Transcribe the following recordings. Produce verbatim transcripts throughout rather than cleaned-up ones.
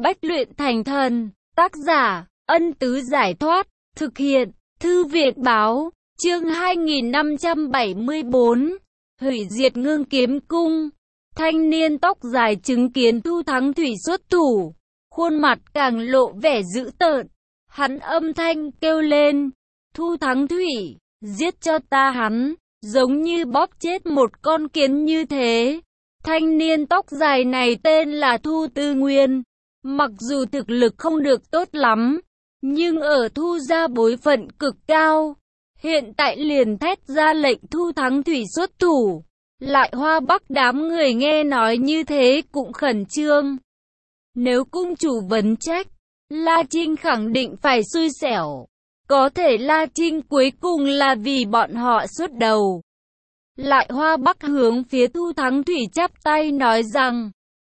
Bách luyện thành thần. Tác giả, Ân Tứ Giải Thoát. Thực hiện, Thư viện Báo. Chương hai nghìn năm trăm bảy mươi tư. Hủy diệt Ngưng Kiếm Cung. Thanh niên tóc dài chứng kiến Thu Thắng Thủy xuất thủ, khuôn mặt càng lộ vẻ dữ tợn. Hắn âm thanh kêu lên, Thu Thắng Thủy, giết cho ta hắn, giống như bóp chết một con kiến như thế. Thanh niên tóc dài này tên là Thu Tư Nguyên. Mặc dù thực lực không được tốt lắm, nhưng ở Thu gia bối phận cực cao. Hiện tại liền thét ra lệnh Thu Thắng Thủy xuất thủ. Lại Hoa Bắc đám người nghe nói như thế cũng khẩn trương. Nếu cung chủ vấn trách, La Trinh khẳng định phải xui xẻo. Có thể La Trinh cuối cùng là vì bọn họ xuất đầu. Lại Hoa Bắc hướng phía Thu Thắng Thủy chắp tay nói rằng,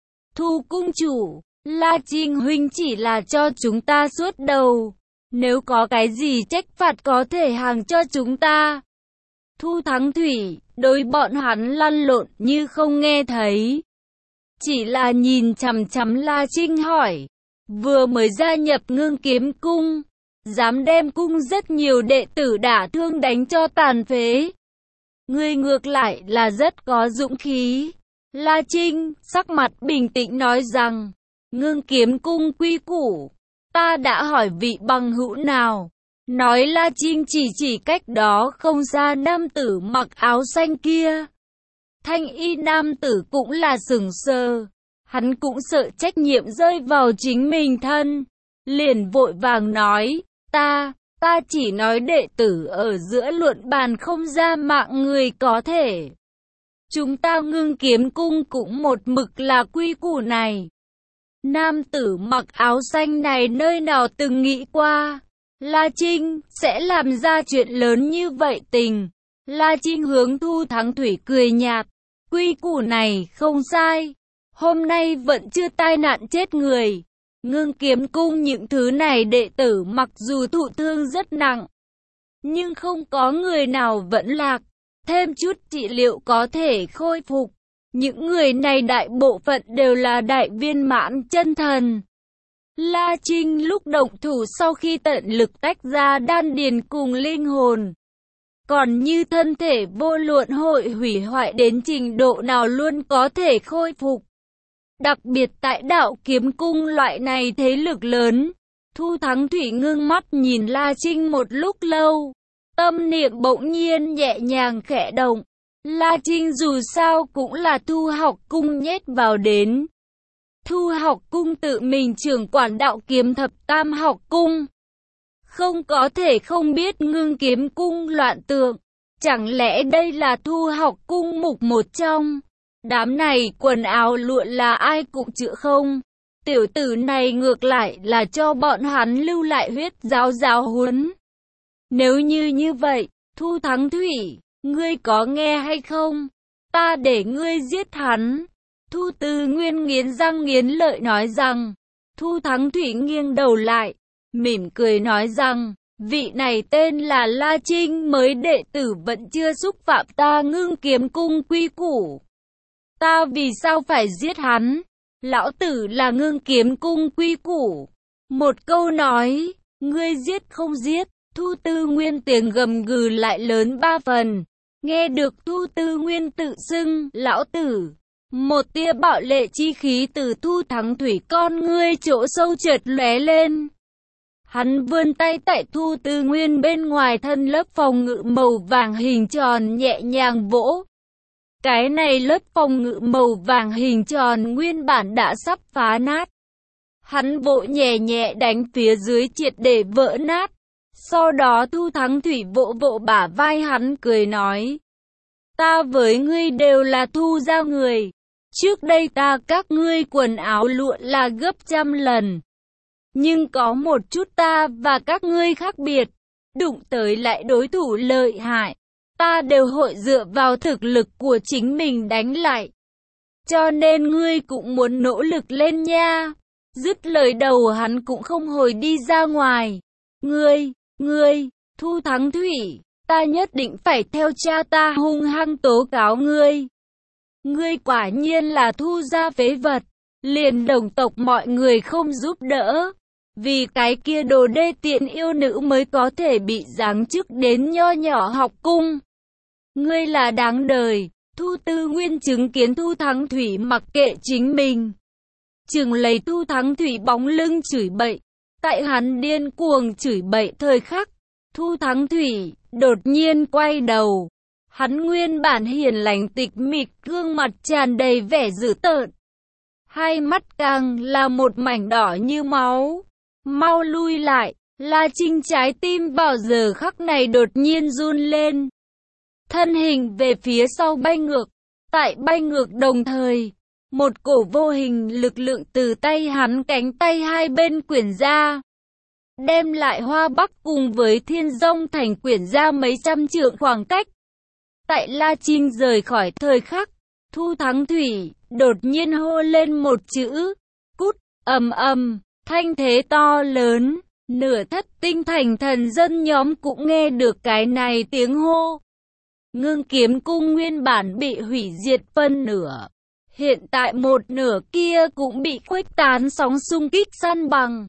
Thu cung chủ, La Trinh huynh chỉ là cho chúng ta xuất đầu. Nếu có cái gì trách phạt có thể hàng cho chúng ta. Thu Thắng Thủy, đối bọn hắn lăn lộn như không nghe thấy. Chỉ là nhìn chằm chằm La Trinh hỏi, vừa mới gia nhập Ngưng Kiếm Cung, dám đem cung rất nhiều đệ tử đả thương đánh cho tàn phế. Ngươi ngược lại là rất có dũng khí. La Trinh, sắc mặt bình tĩnh nói rằng, Ngưng Kiếm Cung quy củ, ta đã hỏi vị bằng hữu nào. Nói La Trinh chỉ chỉ cách đó không xa nam tử mặc áo xanh kia. Thanh y nam tử cũng là sửng sờ. Hắn cũng sợ trách nhiệm rơi vào chính mình thân. Liền vội vàng nói, ta, ta chỉ nói đệ tử ở giữa luận bàn không ra mạng người có thể. Chúng ta Ngưng Kiếm Cung cũng một mực là quy củ này. Nam tử mặc áo xanh này nơi nào từng nghĩ qua La Trinh sẽ làm ra chuyện lớn như vậy tình. La Trinh hướng Thu Thắng Thủy cười nhạt, quy củ này không sai. Hôm nay vẫn chưa tai nạn chết người. Ngưng Kiếm Cung những thứ này đệ tử mặc dù thụ thương rất nặng, nhưng không có người nào vẫn lạc. Thêm chút trị liệu có thể khôi phục. Những người này đại bộ phận đều là đại viên mãn chân thần. La Trinh lúc động thủ sau khi tận lực tách ra đan điền cùng linh hồn. Còn như thân thể vô luận hội hủy hoại đến trình độ nào luôn có thể khôi phục. Đặc biệt tại Đạo Kiếm Cung loại này thế lực lớn. Thu Thắng Thủy ngưng mắt nhìn La Trinh một lúc lâu. Tâm niệm bỗng nhiên nhẹ nhàng khẽ động. La Trinh dù sao cũng là Thu Học Cung nhét vào đến. Thu Học Cung tự mình trưởng quản Đạo Kiếm Thập Tam Học Cung. Không có thể không biết Ngưng Kiếm Cung loạn tượng. Chẳng lẽ đây là Thu Học Cung mục một trong? Đám này quần áo lụa là ai cũng chữa không? Tiểu tử này ngược lại là cho bọn hắn lưu lại huyết giáo giáo huấn. Nếu như như vậy, Thu Thắng Thủy, ngươi có nghe hay không? Ta để ngươi giết hắn. Thu Tư Nguyên nghiến răng nghiến lợi nói rằng. Thu Thắng Thủy nghiêng đầu lại, mỉm cười nói rằng, vị này tên là La Trinh, mới đệ tử vẫn chưa xúc phạm ta Ngưng Kiếm Cung quy củ. Ta vì sao phải giết hắn? Lão tử là Ngưng Kiếm Cung quy củ. Một câu nói, ngươi giết không giết. Thu Tư Nguyên tiếng gầm gừ lại lớn ba phần. Nghe được Thu Tư Nguyên tự xưng lão tử, một tia bạo lệ chi khí từ Thu Thắng Thủy con ngươi chỗ sâu chợt lóe lên. Hắn vươn tay tại Thu Tư Nguyên bên ngoài thân lớp phòng ngự màu vàng hình tròn nhẹ nhàng vỗ. Cái này lớp phòng ngự màu vàng hình tròn nguyên bản đã sắp phá nát. Hắn vỗ nhẹ nhẹ đánh phía dưới triệt để vỡ nát. Sau đó Thu Thắng Thủy vỗ vỗ bả vai hắn cười nói. Ta với ngươi đều là Thu gia người. Trước đây ta các ngươi quần áo lụa là gấp trăm lần. Nhưng có một chút ta và các ngươi khác biệt. Đụng tới lại đối thủ lợi hại. Ta đều hội dựa vào thực lực của chính mình đánh lại. Cho nên ngươi cũng muốn nỗ lực lên nha. Dứt lời đầu hắn cũng không hồi đi ra ngoài. Ngươi, ngươi, Thu Thắng Thủy, ta nhất định phải theo cha ta hung hăng tố cáo ngươi. Ngươi quả nhiên là Thu gia phế vật. liền đồng tộc mọi người không giúp đỡ. Vì cái kia đồ đê tiện yêu nữ mới có thể bị giáng chức đến nho nhỏ học cung. Ngươi là đáng đời. Thu Tư Nguyên chứng kiến Thu Thắng Thủy mặc kệ chính mình, chừng lấy Thu Thắng Thủy bóng lưng chửi bậy. Tại hắn điên cuồng chửi bậy thời khắc, Thu Thắng Thủy đột nhiên quay đầu. Hắn nguyên bản hiền lành tịch mịch, gương mặt tràn đầy vẻ dữ tợn, hai mắt càng là một mảnh đỏ như máu. Mau lui lại! La Trinh trái tim vào giờ khắc này đột nhiên run lên, thân hình về phía sau bay ngược. Tại bay ngược đồng thời, một cổ vô hình lực lượng từ tay hắn cánh tay hai bên quyển ra, đem lại Hoa Bắc cùng với Thiên Dông Thành quyển ra mấy trăm trượng khoảng cách. Tại La Trinh rời khỏi thời khắc, Thu Thắng Thủy đột nhiên hô lên một chữ, cút. Ầm ầm, thanh thế to lớn, nửa thất tinh thành thần dân nhóm cũng nghe được cái này tiếng hô. Ngưng Kiếm Cung nguyên bản bị hủy diệt phân nửa, hiện tại một nửa kia cũng bị khuếch tán sóng xung kích san bằng.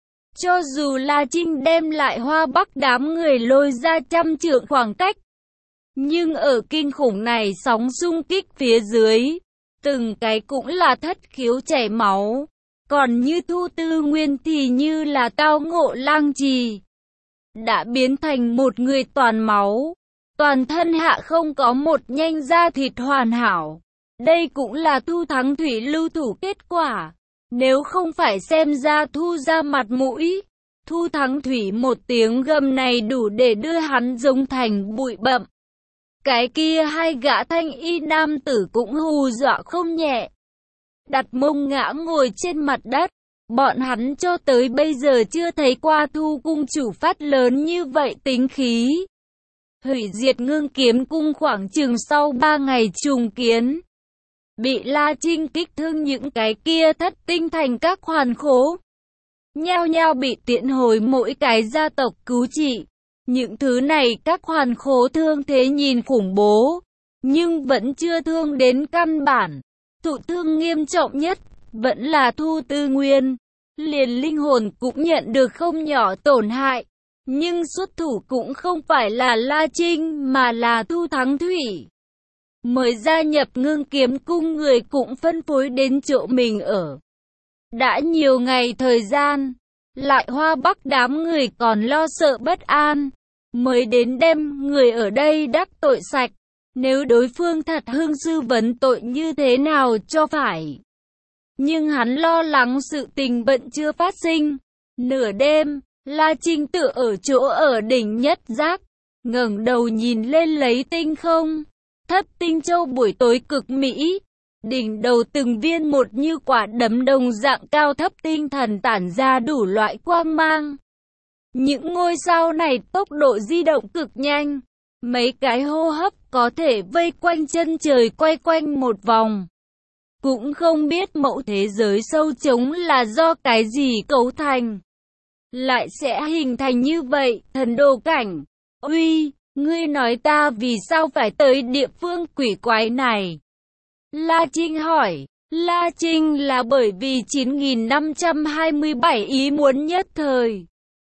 Cho dù La Trinh đem lại Hoa Bắc đám người lôi ra trăm trượng khoảng cách, nhưng ở kinh khủng này sóng xung kích phía dưới, từng cái cũng là thất khiếu chảy máu. Còn như Thu Tư Nguyên thì như là tao ngộ lang trì, đã biến thành một người toàn máu, toàn thân hạ không có một nhanh da thịt hoàn hảo. Đây cũng là Thu Thắng Thủy lưu thủ kết quả. Nếu không phải xem ra Thu ra mặt mũi, Thu Thắng Thủy một tiếng gầm này đủ để đưa hắn giống thành bụi bặm. Cái kia hai gã thanh y nam tử cũng hù dọa không nhẹ, đặt mông ngã ngồi trên mặt đất. Bọn hắn cho tới bây giờ chưa thấy qua Thu cung chủ phát lớn như vậy tính khí. Hủy diệt Ngưng Kiếm Cung khoảng chừng sau ba ngày trùng kiến, bị La Trinh kích thương những cái kia thất tinh thành các hoàn khố, nhao nhao bị tiễn hồi mỗi cái gia tộc cứu trị. Những thứ này các hoàn khố thương thế nhìn khủng bố, nhưng vẫn chưa thương đến căn bản. Thụ thương nghiêm trọng nhất vẫn là Thu Tư Nguyên, liền linh hồn cũng nhận được không nhỏ tổn hại. Nhưng xuất thủ cũng không phải là La Trinh mà là Thu Thắng Thủy. Mới gia nhập Ngưng Kiếm Cung người cũng phân phối đến chỗ mình ở. Đã nhiều ngày thời gian, lại Hoa Bắc đám người còn lo sợ bất an, mới đến đem người ở đây đắc tội sạch. Nếu đối phương thật hưng sư vấn tội như thế nào cho phải. Nhưng hắn lo lắng sự tình bận chưa phát sinh. Nửa đêm, La Trinh tự ở chỗ ở đỉnh nhất giác, ngẩng đầu nhìn lên lấy tinh không. Thất tinh châu buổi tối cực mỹ, đỉnh đầu từng viên một như quả đấm đồng dạng cao thấp tinh thần tản ra đủ loại quang mang. Những ngôi sao này tốc độ di động cực nhanh, mấy cái hô hấp có thể vây quanh chân trời quay quanh một vòng. Cũng không biết mẫu thế giới sâu trống là do cái gì cấu thành, lại sẽ hình thành như vậy. Thần đồ cảnh, uy, ngươi nói ta vì sao phải tới địa phương quỷ quái này? La Trinh hỏi. La Trinh là bởi vì chín nghìn năm trăm hai mươi bảy ý muốn nhất thời,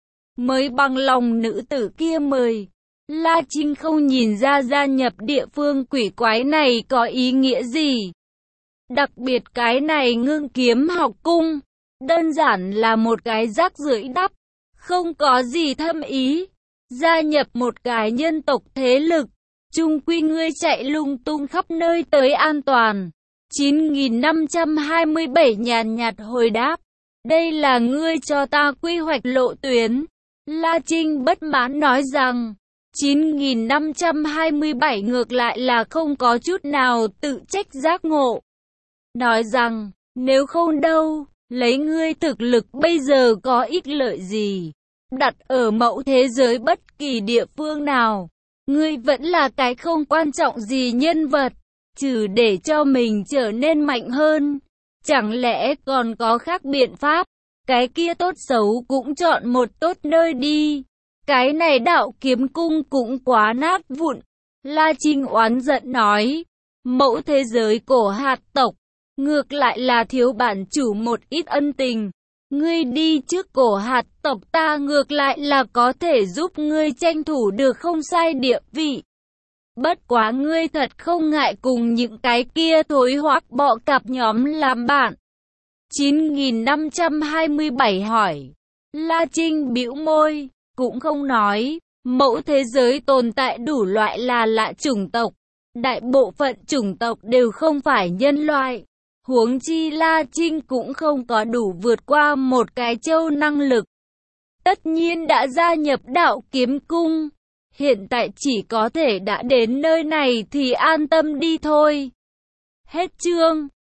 mới bằng lòng nữ tử kia mời. La Trinh không nhìn ra gia nhập địa phương quỷ quái này có ý nghĩa gì. Đặc biệt cái này Ngưng Kiếm học cung, đơn giản là một cái rác rưởi đắp, không có gì thâm ý. Gia nhập một cái nhân tộc thế lực, chung quy ngươi chạy lung tung khắp nơi tới an toàn. chín nghìn năm trăm hai mươi bảy nhàn nhạt hồi đáp. Đây là ngươi cho ta quy hoạch lộ tuyến. La Trinh bất mãn nói rằng, chín nghìn năm trăm hai mươi bảy ngược lại là không có chút nào tự trách giác ngộ. Nói rằng, nếu không đâu, lấy ngươi thực lực bây giờ có ích lợi gì. Đặt ở mẫu thế giới bất kỳ địa phương nào, ngươi vẫn là cái không quan trọng gì nhân vật, trừ để cho mình trở nên mạnh hơn. Chẳng lẽ còn có khác biện pháp? Cái kia tốt xấu cũng chọn một tốt nơi đi. Cái này Đạo Kiếm Cung cũng quá nát vụn. La Trinh oán giận nói, mẫu thế giới cổ hạt tộc, ngược lại là thiếu bản chủ một ít ân tình. Ngươi đi trước cổ hạt tộc ta ngược lại là có thể giúp ngươi tranh thủ được không sai địa vị. Bất quá ngươi thật không ngại cùng những cái kia thối hoắc bọ cạp nhóm làm bạn. chín nghìn năm trăm hai mươi bảy hỏi. La Trinh bĩu môi, cũng không nói. Mẫu thế giới tồn tại đủ loại là lạ chủng tộc. Đại bộ phận chủng tộc đều không phải nhân loại. Huống chi La Trinh cũng không có đủ vượt qua một cái châu năng lực. Tất nhiên đã gia nhập đạo kiếm cung. Hiện tại chỉ có thể đã đến nơi này thì an tâm đi thôi. Hết chương.